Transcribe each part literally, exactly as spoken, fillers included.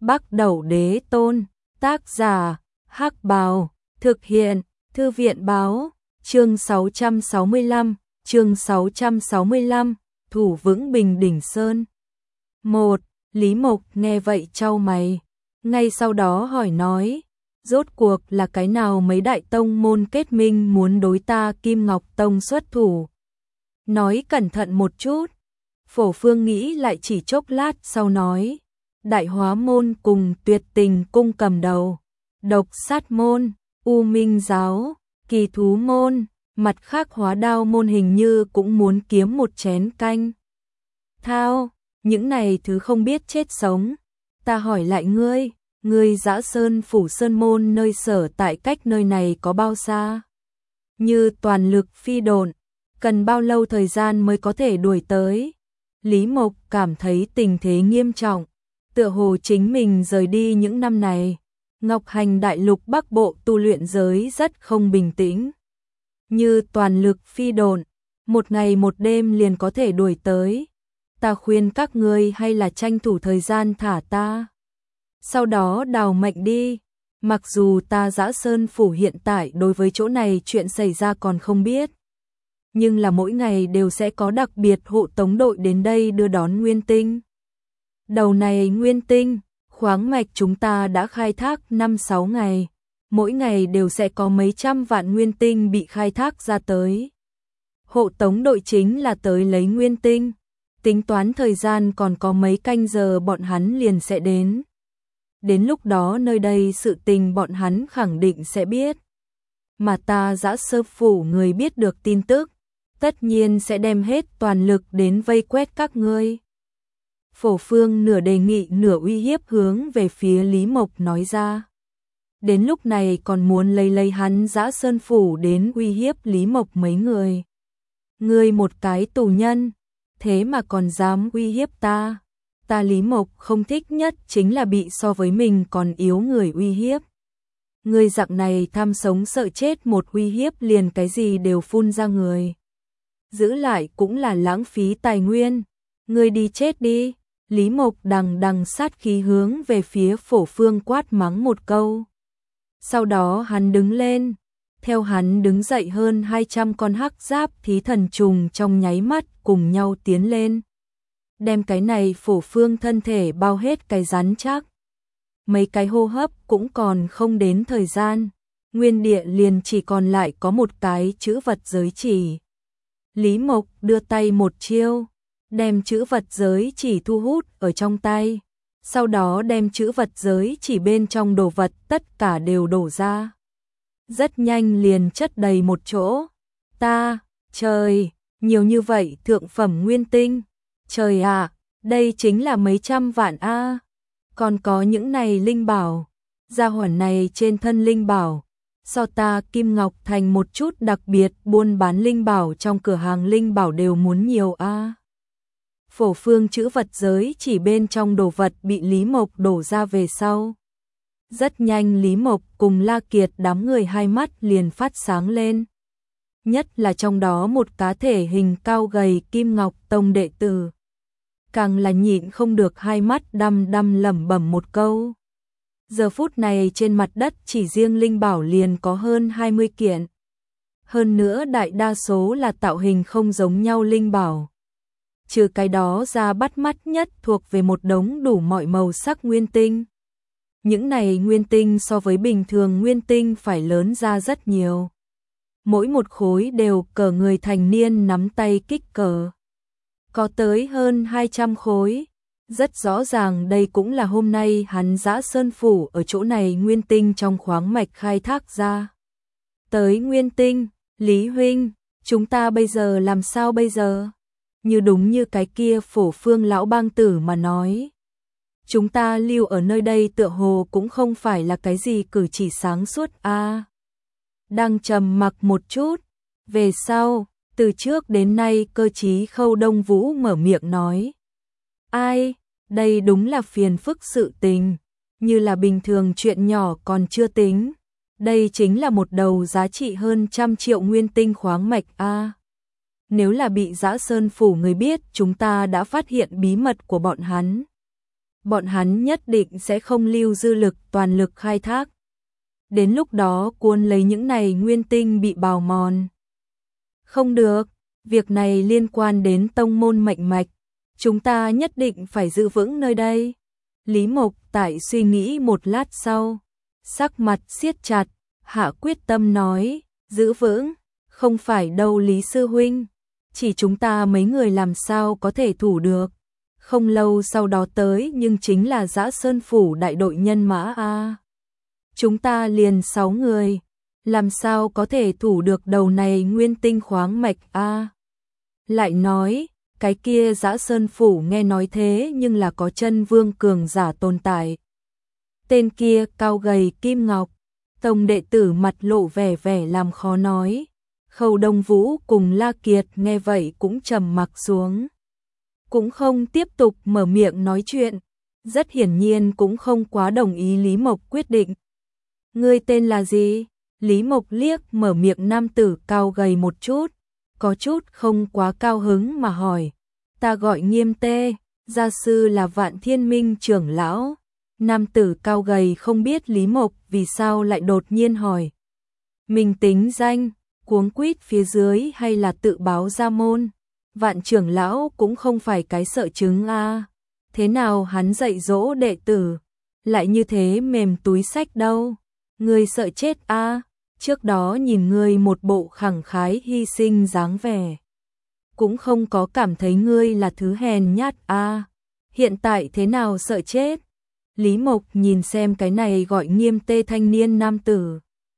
Bắc Đẩu Đế Tôn, tác giả, Hắc Bào, thực hiện, Thư viện báo, chương sáu trăm sáu mươi lăm, chương sáu trăm sáu mươi lăm, thủ vững Bình Đỉnh Sơn. một. Lý Mộc nghe vậy chau mày, ngay sau đó hỏi nói, rốt cuộc là cái nào mấy đại tông môn kết minh muốn đối ta Kim Ngọc Tông xuất thủ? Nói cẩn thận một chút. Phổ Phương nghĩ lại chỉ chốc lát sau nói, Đại Hóa môn cùng Tuyệt Tình cung cầm đầu, Độc Sát môn, U Minh giáo, Kỳ Thú môn, mặt khác Hóa Đao môn hình như cũng muốn kiếm một chén canh. Thao, những này thứ không biết chết sống. Ta hỏi lại ngươi, ngươi Dã Sơn Phủ Sơn môn nơi sở tại cách nơi này có bao xa? Như toàn lực phi độn, cần bao lâu thời gian mới có thể đuổi tới? Lý Mộc cảm thấy tình thế nghiêm trọng, tựa hồ chính mình rời đi những năm này, Ngọc Hành đại lục Bắc Bộ tu luyện giới rất không bình tĩnh. Như toàn lực phi độn, một ngày một đêm liền có thể đuổi tới. Ta khuyên các ngươi hay là tranh thủ thời gian thả ta, sau đó đào mệnh đi. Mặc dù ta Dã Sơn Phủ hiện tại đối với chỗ này chuyện xảy ra còn không biết, nhưng là mỗi ngày đều sẽ có đặc biệt hộ tống đội đến đây đưa đón nguyên tinh. Đầu này nguyên tinh, khoáng mạch chúng ta đã khai thác năm sáu ngày, mỗi ngày đều sẽ có mấy trăm vạn nguyên tinh bị khai thác ra tới. Hộ tống đội chính là tới lấy nguyên tinh, tính toán thời gian còn có mấy canh giờ bọn hắn liền sẽ đến. Đến lúc đó nơi đây sự tình bọn hắn khẳng định sẽ biết. Mà ta Dã Sơn Phủ người biết được tin tức, tất nhiên sẽ đem hết toàn lực đến vây quét các ngươi. Phổ Phương nửa đề nghị nửa uy hiếp hướng về phía Lý Mộc nói ra. Đến lúc này còn muốn lấy lấy hắn Dã Sơn Phủ đến uy hiếp Lý Mộc mấy người. Ngươi một cái tù nhân, thế mà còn dám uy hiếp ta. Ta Lý Mộc không thích nhất chính là bị so với mình còn yếu người uy hiếp. Ngươi dạng này tham sống sợ chết một uy hiếp liền cái gì đều phun ra người. Giữ lại cũng là lãng phí tài nguyên. Ngươi đi chết đi. Lý Mộc đằng đằng sát khí hướng về phía Phổ Phương quát mắng một câu. Sau đó hắn đứng lên. Theo hắn đứng dậy hơn hai trăm con hắc giáp thí thần trùng trong nháy mắt cùng nhau tiến lên. Đem cái này Phổ Phương thân thể bao hết cái rắn chắc. Mấy cái hô hấp cũng còn không đến thời gian. Nguyên địa liền chỉ còn lại có một cái chữ vật giới chỉ. Lý Mộc đưa tay một chiêu, đem chữ vật giới chỉ thu hút ở trong tay. Sau đó đem chữ vật giới chỉ bên trong đồ vật tất cả đều đổ ra. Rất nhanh liền chất đầy một chỗ. Ta, trời, nhiều như vậy thượng phẩm nguyên tinh. Trời ạ, đây chính là mấy trăm vạn a. Còn có những này linh bảo, gia hỏa này trên thân linh bảo, so ta Kim Ngọc Thành một chút đặc biệt buôn bán linh bảo trong cửa hàng linh bảo đều muốn nhiều a. Phổ Phương chữ vật giới chỉ bên trong đồ vật bị Lý Mộc đổ ra về sau. Rất nhanh Lý Mộc cùng La Kiệt đám người hai mắt liền phát sáng lên. Nhất là trong đó một cá thể hình cao gầy Kim Ngọc Tông đệ tử. Càng là nhịn không được hai mắt đăm đăm lẩm bẩm một câu. Giờ phút này trên mặt đất chỉ riêng linh bảo liền có hơn hai mươi kiện. Hơn nữa đại đa số là tạo hình không giống nhau linh bảo. Trừ cái đó ra bắt mắt nhất thuộc về một đống đủ mọi màu sắc nguyên tinh. Những này nguyên tinh so với bình thường nguyên tinh phải lớn ra rất nhiều. Mỗi một khối đều cỡ người thành niên nắm tay kích cỡ. Có tới hơn hai trăm khối. Rất rõ ràng đây cũng là hôm nay hắn Dã Sơn Phủ ở chỗ này nguyên tinh trong khoáng mạch khai thác ra. Tới nguyên tinh, Lý huynh, chúng ta bây giờ làm sao bây giờ? Như đúng như cái kia Phổ Phương lão bang tử mà nói. Chúng ta lưu ở nơi đây tựa hồ cũng không phải là cái gì cử chỉ sáng suốt a. À, đang trầm mặc một chút, về sau, từ trước đến nay cơ trí Khâu Đông Vũ mở miệng nói. Ai, đây đúng là phiền phức sự tình, như là bình thường chuyện nhỏ còn chưa tính. Đây chính là một đầu giá trị hơn trăm triệu nguyên tinh khoáng mạch a. À, nếu là bị Dã Sơn Phủ người biết chúng ta đã phát hiện bí mật của bọn hắn. bọn hắn nhất định sẽ không lưu dư lực toàn lực khai thác. Đến lúc đó cuốn lấy những này nguyên tinh bị bào mòn. Không được, việc này liên quan đến tông môn mệnh mạch, chúng ta nhất định phải giữ vững nơi đây. Lý Mộc tại suy nghĩ một lát sau, sắc mặt siết chặt, hạ quyết tâm nói, giữ vững, không phải đâu Lý sư huynh, chỉ chúng ta mấy người làm sao có thể thủ được. Không lâu sau đó tới nhưng chính là Dã Sơn phủ đại đội nhân mã a. Chúng ta liền sáu người, làm sao có thể thủ được đầu này nguyên tinh khoáng mạch a? Lại nói, cái kia Dã Sơn phủ nghe nói thế nhưng là có chân vương cường giả tồn tại. Tên kia cao gầy kim ngọc, tổng đệ tử mặt lộ vẻ vẻ làm khó nói. Khâu Đông Vũ cùng La Kiệt nghe vậy cũng trầm mặc xuống, cũng không tiếp tục mở miệng nói chuyện, rất hiển nhiên cũng không quá đồng ý Lý Mộc quyết định. Ngươi tên là gì? Lý Mộc liếc mở miệng nam tử cao gầy một chút, có chút không quá cao hứng mà hỏi. Ta gọi Nghiêm Tê, gia sư là Vạn Thiên Minh trưởng lão. Nam tử cao gầy không biết Lý Mộc vì sao lại đột nhiên hỏi. Mình tính danh, cuống quýt phía dưới hay là tự báo ra môn? Vạn trưởng lão cũng không phải cái sợ chứng a. Thế nào hắn dạy dỗ đệ tử, lại như thế mềm túi xách đâu? Ngươi sợ chết a? Trước đó nhìn ngươi một bộ khẳng khái hy sinh dáng vẻ, cũng không có cảm thấy ngươi là thứ hèn nhát a. Hiện tại thế nào sợ chết? Lý Mộc nhìn xem cái này gọi Nghiêm Tê thanh niên nam tử,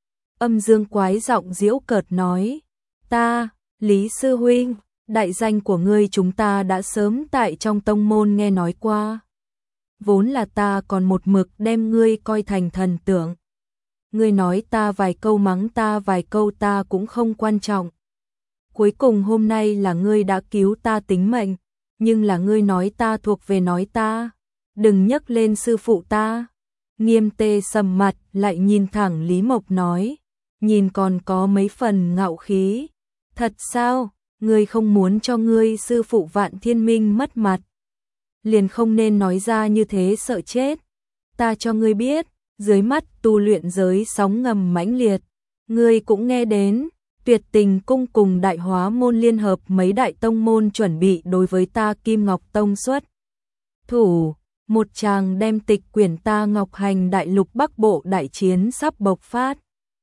âm dương quái giọng giễu cợt nói, ta, Lý sư huynh, đại danh của ngươi chúng ta đã sớm tại trong tông môn nghe nói qua. Vốn là ta còn một mực đem ngươi coi thành thần tượng. Ngươi nói ta vài câu mắng ta vài câu ta cũng không quan trọng. Cuối cùng hôm nay là ngươi đã cứu ta tính mệnh, nhưng là ngươi nói ta thuộc về nói ta. Đừng nhắc lên sư phụ ta. Nghiêm Tê sầm mặt lại nhìn thẳng Lý Mộc nói, nhìn còn có mấy phần ngạo khí. Thật sao? Ngươi không muốn cho ngươi sư phụ Vạn Thiên Minh mất mặt, liền không nên nói ra như thế sợ chết. Ta cho ngươi biết, dưới mắt tu luyện giới sóng ngầm mãnh liệt, ngươi cũng nghe đến, Tuyệt Tình cung cùng Đại Hóa môn liên hợp mấy đại tông môn chuẩn bị đối với ta Kim Ngọc Tông xuất thủ, một chàng đem tịch quyển ta Ngọc Hành đại lục Bắc Bộ đại chiến sắp bộc phát.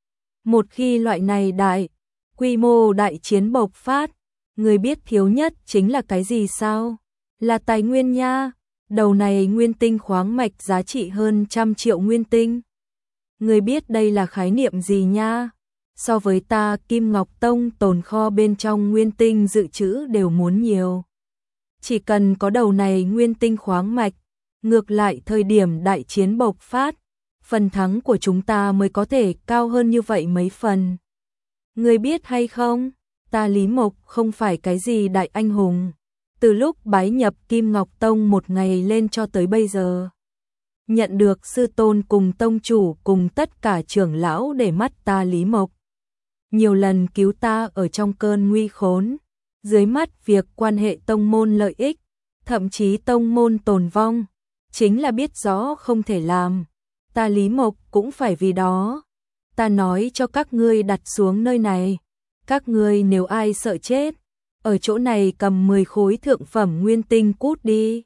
Một khi loại này đại quy mô đại chiến bộc phát, người biết thiếu nhất chính là cái gì sao? Là tài nguyên nha. Đầu này nguyên tinh khoáng mạch giá trị hơn trăm triệu nguyên tinh. Người biết đây là khái niệm gì nha? So với ta Kim Ngọc Tông tồn kho bên trong nguyên tinh dự trữ đều muốn nhiều. Chỉ cần có đầu này nguyên tinh khoáng mạch, ngược lại thời điểm đại chiến bộc phát, phần thắng của chúng ta mới có thể cao hơn như vậy mấy phần. Người biết hay không? Ta Lý Mộc không phải cái gì đại anh hùng. Từ lúc bái nhập Kim Ngọc Tông một ngày lên cho tới bây giờ, nhận được sư tôn cùng tông chủ cùng tất cả trưởng lão để mắt ta Lý Mộc. Nhiều lần cứu ta ở trong cơn nguy khốn, dưới mắt việc quan hệ tông môn lợi ích, thậm chí tông môn tồn vong, chính là biết rõ không thể làm. Ta Lý Mộc cũng phải vì đó. Ta nói cho các ngươi đặt xuống nơi này. Các ngươi nếu ai sợ chết, ở chỗ này cầm mười khối thượng phẩm nguyên tinh cút đi.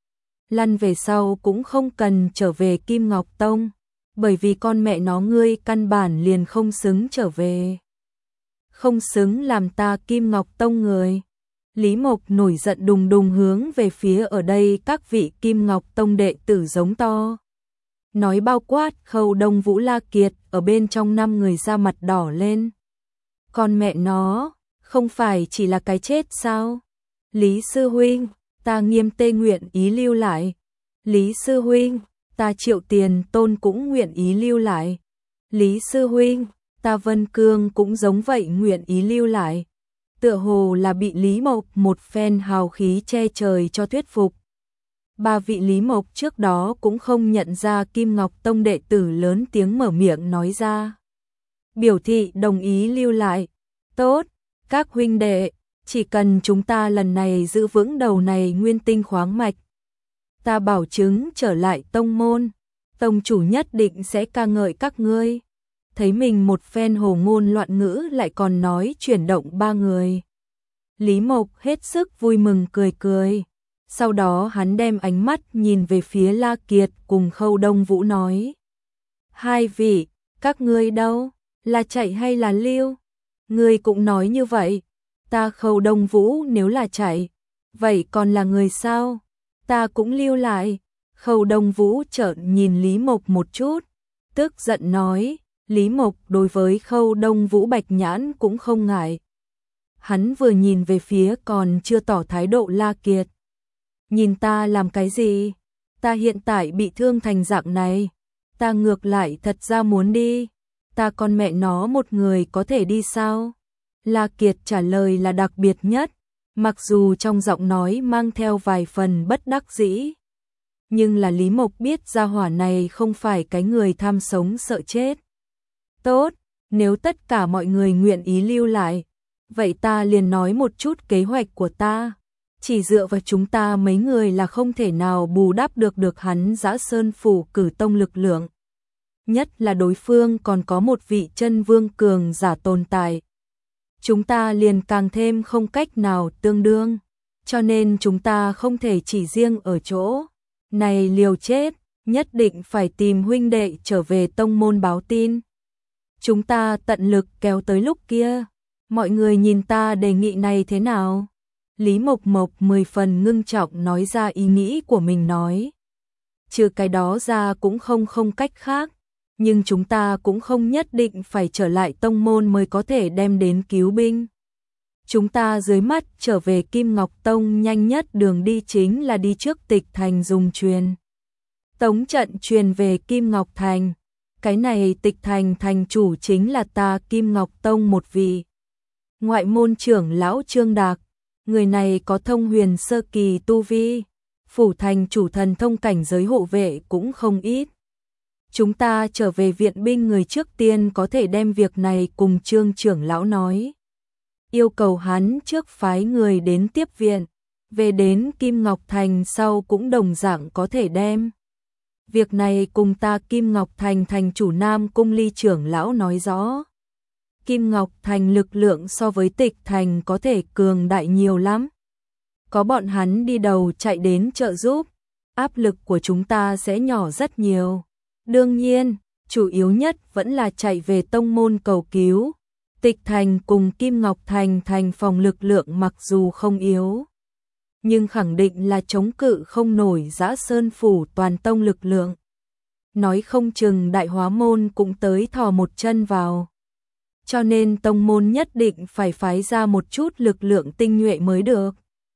Lăn về sau cũng không cần trở về Kim Ngọc Tông, bởi vì con mẹ nó ngươi căn bản liền không xứng trở về. Không xứng làm ta Kim Ngọc Tông người. Lý Mộc nổi giận đùng đùng hướng về phía ở đây các vị Kim Ngọc Tông đệ tử giống to. Nói bao quát Khâu Đông Vũ La Kiệt ở bên trong năm người da mặt đỏ lên. Con mẹ nó, không phải chỉ là cái chết sao? Lý sư huynh, ta Nghiêm Tê nguyện ý lưu lại. Lý sư huynh, ta Triệu Tiền Tôn cũng nguyện ý lưu lại. Lý sư huynh, ta Vân Cương cũng giống vậy nguyện ý lưu lại. Tựa hồ là bị Lý Mộc một phen hào khí che trời cho thuyết phục. Ba vị Lý Mộc trước đó cũng không nhận ra Kim Ngọc Tông đệ tử lớn tiếng mở miệng nói ra. Biểu thị đồng ý lưu lại. Tốt, các huynh đệ, chỉ cần chúng ta lần này giữ vững đầu này nguyên tinh khoáng mạch, ta bảo chứng trở lại tông môn, tông chủ nhất định sẽ ca ngợi các ngươi. Thấy mình một phen hồ ngôn loạn ngữ lại còn nói chuyển động ba người. Lý Mộc hết sức vui mừng cười cười. Sau đó hắn đem ánh mắt nhìn về phía La Kiệt cùng Khâu Đông Vũ nói. Hai vị, các ngươi đâu? Là chạy hay là lưu? Ngươi cũng nói như vậy. Ta Khâu Đông Vũ nếu là chạy, vậy còn là người sao? Ta cũng lưu lại. Khâu Đông Vũ trợn nhìn Lý Mộc một chút, tức giận nói. Lý Mộc đối với Khâu Đông Vũ bạch nhãn cũng không ngại. Hắn vừa nhìn về phía còn chưa tỏ thái độ La Kiệt. Nhìn ta làm cái gì? Ta hiện tại bị thương thành dạng này. Ta ngược lại thật ra muốn đi. Ta con mẹ nó một người có thể đi sao? La Kiệt trả lời là đặc biệt nhất, mặc dù trong giọng nói mang theo vài phần bất đắc dĩ. Nhưng là Lý Mộc biết gia hỏa này không phải cái người tham sống sợ chết. Tốt, nếu tất cả mọi người nguyện ý lưu lại, vậy ta liền nói một chút kế hoạch của ta. Chỉ dựa vào chúng ta mấy người là không thể nào bù đắp được được hắn Dã Sơn Phủ cử tông lực lượng. Nhất là đối phương còn có một vị chân vương cường giả tồn tại. Chúng ta liền càng thêm không cách nào tương đương. Cho nên chúng ta không thể chỉ riêng ở chỗ này liều chết, nhất định phải tìm huynh đệ trở về tông môn báo tin. Chúng ta tận lực kéo tới lúc kia. Mọi người nhìn ta đề nghị này thế nào? Lý Mộc Mộc mười phần ngưng trọng nói ra ý nghĩ của mình nói. Trừ cái đó ra cũng không không cách khác. Nhưng chúng ta cũng không nhất định phải trở lại tông môn mới có thể đem đến cứu binh. Chúng ta dưới mắt trở về Kim Ngọc Tông nhanh nhất đường đi chính là đi trước Tịch Thành dùng truyền tống trận truyền về Kim Ngọc Thành. Cái này Tịch Thành thành chủ chính là ta Kim Ngọc Tông một vị ngoại môn trưởng lão Trương Đạc. Người này có thông huyền sơ kỳ tu vi, phủ thành chủ thần thông cảnh giới hộ vệ cũng không ít. Chúng ta trở về viện binh người trước tiên có thể đem việc này cùng Trương trưởng lão nói. Yêu cầu hắn trước phái người đến tiếp viện, về đến Kim Ngọc Thành sau cũng đồng dạng có thể đem. Việc này cùng ta Kim Ngọc Thành thành chủ Nam Cung Ly trưởng lão nói rõ. Kim Ngọc Thành lực lượng so với Tịch Thành có thể cường đại nhiều lắm. Có bọn hắn đi đầu chạy đến trợ giúp, áp lực của chúng ta sẽ nhỏ rất nhiều. Đương nhiên, chủ yếu nhất vẫn là chạy về tông môn cầu cứu. Tịch Thành cùng Kim Ngọc Thành thành phòng lực lượng mặc dù không yếu, nhưng khẳng định là chống cự không nổi Dã Sơn Phủ toàn tông lực lượng. Nói không chừng Đại Hóa Môn cũng tới thò một chân vào. Cho nên tông môn nhất định phải phái ra một chút lực lượng tinh nhuệ mới được.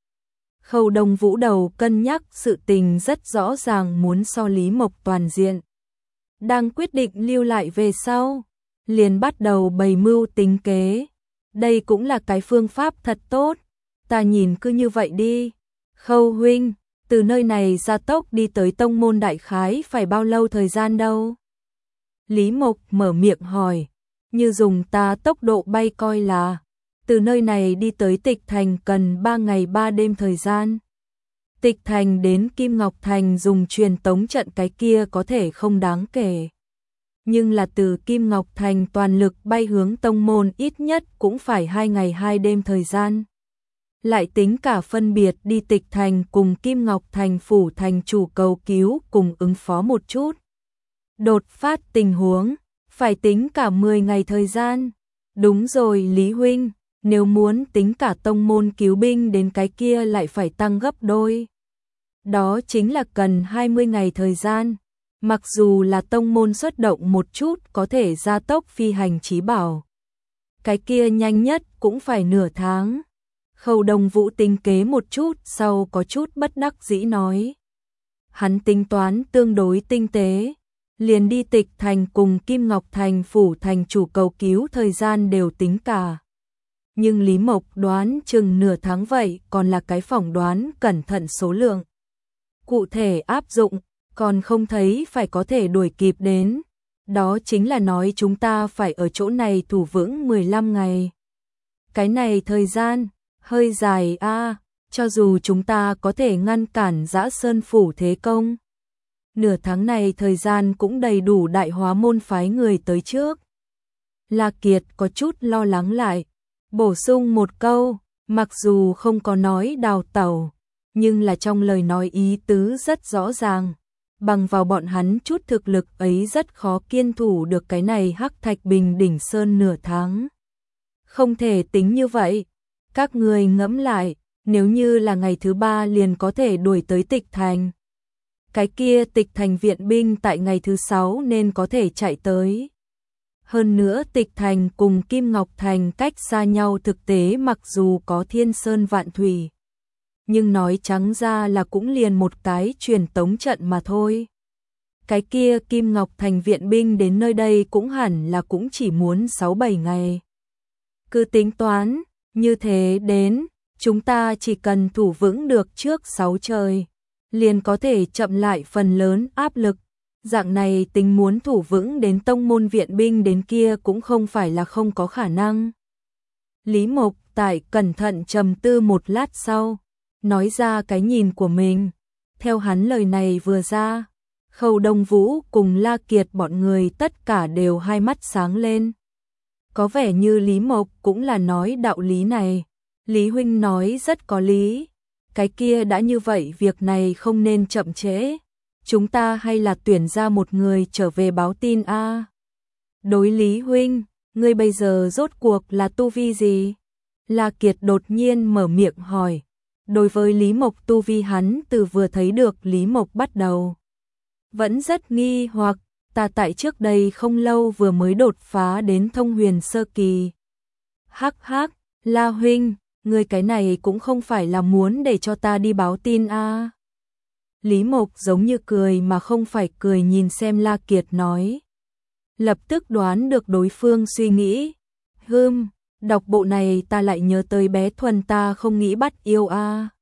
Khâu Đông Vũ đầu cân nhắc sự tình rất rõ ràng muốn so Lý Mộc toàn diện. Đang quyết định lưu lại về sau, liền bắt đầu bày mưu tính kế. Đây cũng là cái phương pháp thật tốt, ta nhìn cứ như vậy đi. Khâu huynh, từ nơi này ra tốc đi tới tông môn đại khái phải bao lâu thời gian đâu? Lý Mộc mở miệng hỏi, như dùng ta tốc độ bay coi là, từ nơi này đi tới Tịch Thành cần ba ngày ba đêm thời gian. Tịch Thành đến Kim Ngọc Thành dùng truyền tống trận cái kia có thể không đáng kể. Nhưng là từ Kim Ngọc Thành toàn lực bay hướng tông môn ít nhất cũng phải hai ngày hai đêm thời gian. Lại tính cả phân biệt đi Tịch Thành cùng Kim Ngọc Thành phủ thành chủ cầu cứu cùng ứng phó một chút. Đột phát tình huống, phải tính cả mười ngày thời gian. Đúng rồi Lý huynh, nếu muốn tính cả tông môn cứu binh đến cái kia lại phải tăng gấp đôi. Đó chính là cần hai mươi ngày thời gian. Mặc dù là tông môn xuất động một chút có thể gia tốc phi hành chí bảo. Cái kia nhanh nhất cũng phải nửa tháng. Khâu Đông Vũ tính kế một chút sau có chút bất đắc dĩ nói. Hắn tính toán tương đối tinh tế. Liền đi Tịch Thành cùng Kim Ngọc Thành phủ thành chủ cầu cứu thời gian đều tính cả. Nhưng Lý Mộc đoán chừng nửa tháng vậy còn là cái phỏng đoán cẩn thận số lượng. Cụ thể áp dụng, còn không thấy phải có thể đuổi kịp đến. Đó chính là nói chúng ta phải ở chỗ này thủ vững mười lăm ngày. Cái này thời gian, hơi dài a. cho dù chúng ta có thể ngăn cản Dã Sơn phủ thế công. Nửa tháng này thời gian cũng đầy đủ Đại Hóa môn phái người tới trước. La Kiệt có chút lo lắng lại, bổ sung một câu, mặc dù không có nói đào tẩu, nhưng là trong lời nói ý tứ rất rõ ràng. Bằng vào bọn hắn chút thực lực ấy rất khó kiên thủ được cái này Hắc Thạch Bình đỉnh sơn nửa tháng. Không thể tính như vậy. Các người ngẫm lại, nếu như là ngày thứ ba liền có thể đuổi tới Tịch Thành. Cái kia Tịch Thành viện binh tại ngày thứ sáu nên có thể chạy tới. Hơn nữa Tịch Thành cùng Kim Ngọc Thành cách xa nhau thực tế mặc dù có thiên sơn vạn thủy. Nhưng nói trắng ra là cũng liền một cái truyền tống trận mà thôi. Cái kia Kim Ngọc Thành viện binh đến nơi đây cũng hẳn là cũng chỉ muốn sáu bảy ngày. Cứ tính toán, như thế đến, chúng ta chỉ cần thủ vững được trước sáu trời, liền có thể chậm lại phần lớn áp lực. Dạng này tính muốn thủ vững đến tông môn viện binh đến kia cũng không phải là không có khả năng. Lý Mộc tại cẩn thận trầm tư một lát sau, nói ra cái nhìn của mình. Theo hắn lời này vừa ra, Khâu Đông Vũ cùng La Kiệt bọn người tất cả đều hai mắt sáng lên. Có vẻ như Lý Mộc cũng là nói đạo lý này. Lý huynh nói rất có lý. Cái kia đã như vậy việc này không nên chậm trễ. Chúng ta hay là tuyển ra một người trở về báo tin a. À. Đối Lý huynh, ngươi bây giờ rốt cuộc là tu vi gì? La Kiệt đột nhiên mở miệng hỏi. Đối với Lý Mộc tu vi hắn từ vừa thấy được Lý Mộc bắt đầu vẫn rất nghi hoặc, ta tại trước đây không lâu vừa mới đột phá đến thông huyền sơ kỳ. Hắc hắc, La huynh, ngươi cái này cũng không phải là muốn để cho ta đi báo tin a. À. Lý Mộc giống như cười mà không phải cười nhìn xem La Kiệt nói. Lập tức đoán được đối phương suy nghĩ. Hừm, đọc bộ này ta lại nhớ tới bé Thuần ta không nghĩ bắt yêu a. À.